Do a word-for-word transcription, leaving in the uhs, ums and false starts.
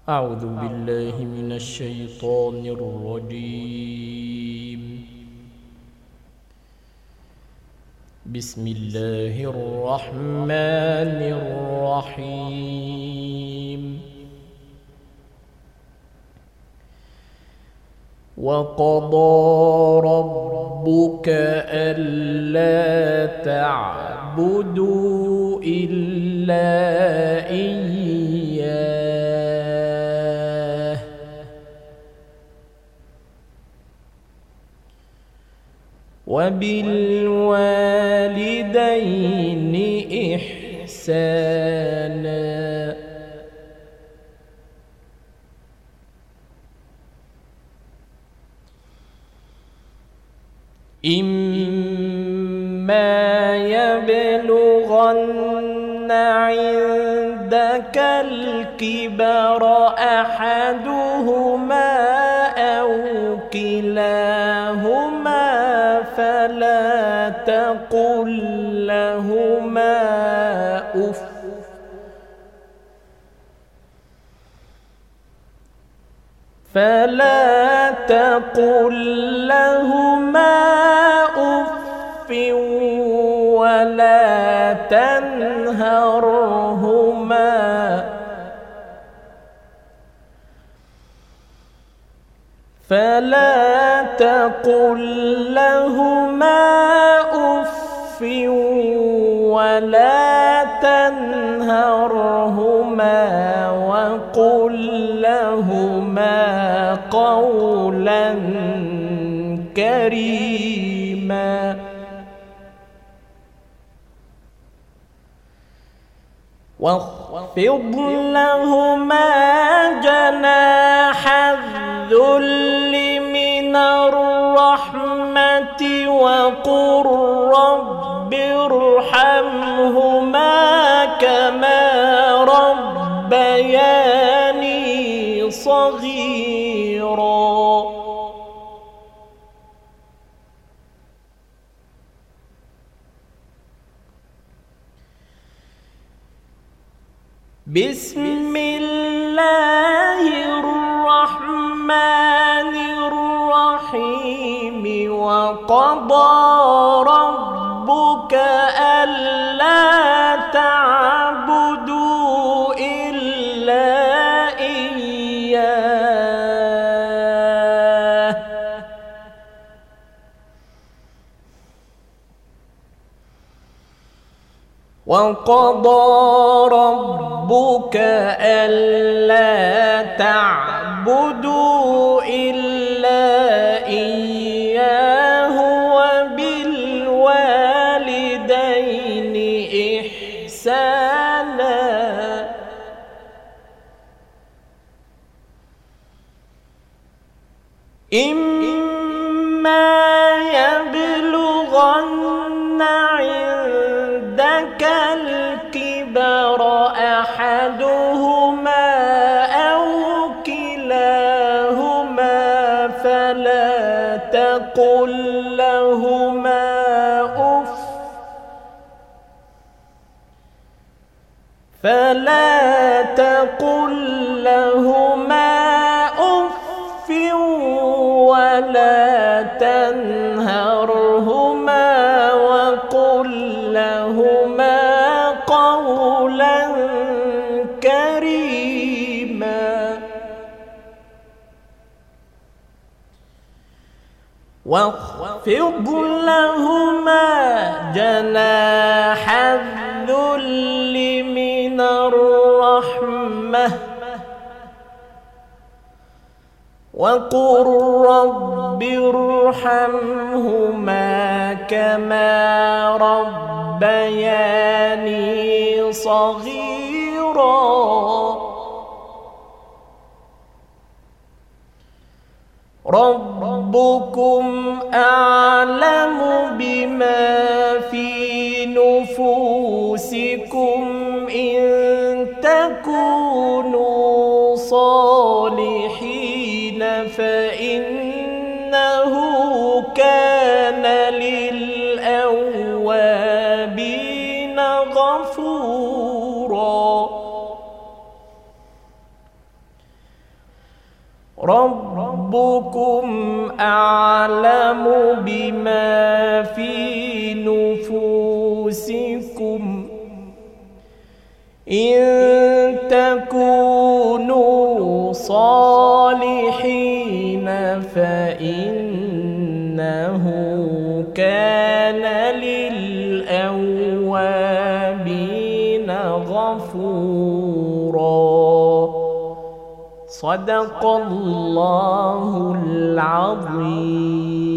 أعوذ بالله من الشيطان الرجيم. بسم الله الرحمن الرحيم. وقضى ربك ألا تعبدوا إلا إياه وبالوالدين إحسانا إما يبلغن عندك الكبر أحدهما أو كلاهما فلا تقل لهما أف فلا تقل لهما أف ولا تنهرهما فلا تقل لهما أف ولا تنهرهما وقل لهما قولا كريما واخفض لهما جناح الذل من الرحمة وقل رب ارحمهما كما ربياني صغيرا بسم الله الرحمن الرحيم وقضى ربك ألا تعبدوا إلا إياه وقضى ربك ألا تعبدوا إلا إياه وبالوالدين إحسانا إما يبلغن عندك الكبر أحدهما أو كلاهما فلا تقل لهما أف فلا تقل لهما أف ولا تنهرهما وقل لهما قولا كريما واخفض لهما جناح الذل من الرحمة وقل رب ارحمهما كما ربياني صغيرا ربكم أعلم بما في نفوسكم إن تكونوا صالحين فإنه كان للأوابين غفورا ربكم أعلم بما في نفوسكم إن تكونوا صالحين فإنه كان للأوابين غفورا. صدق الله العظيم.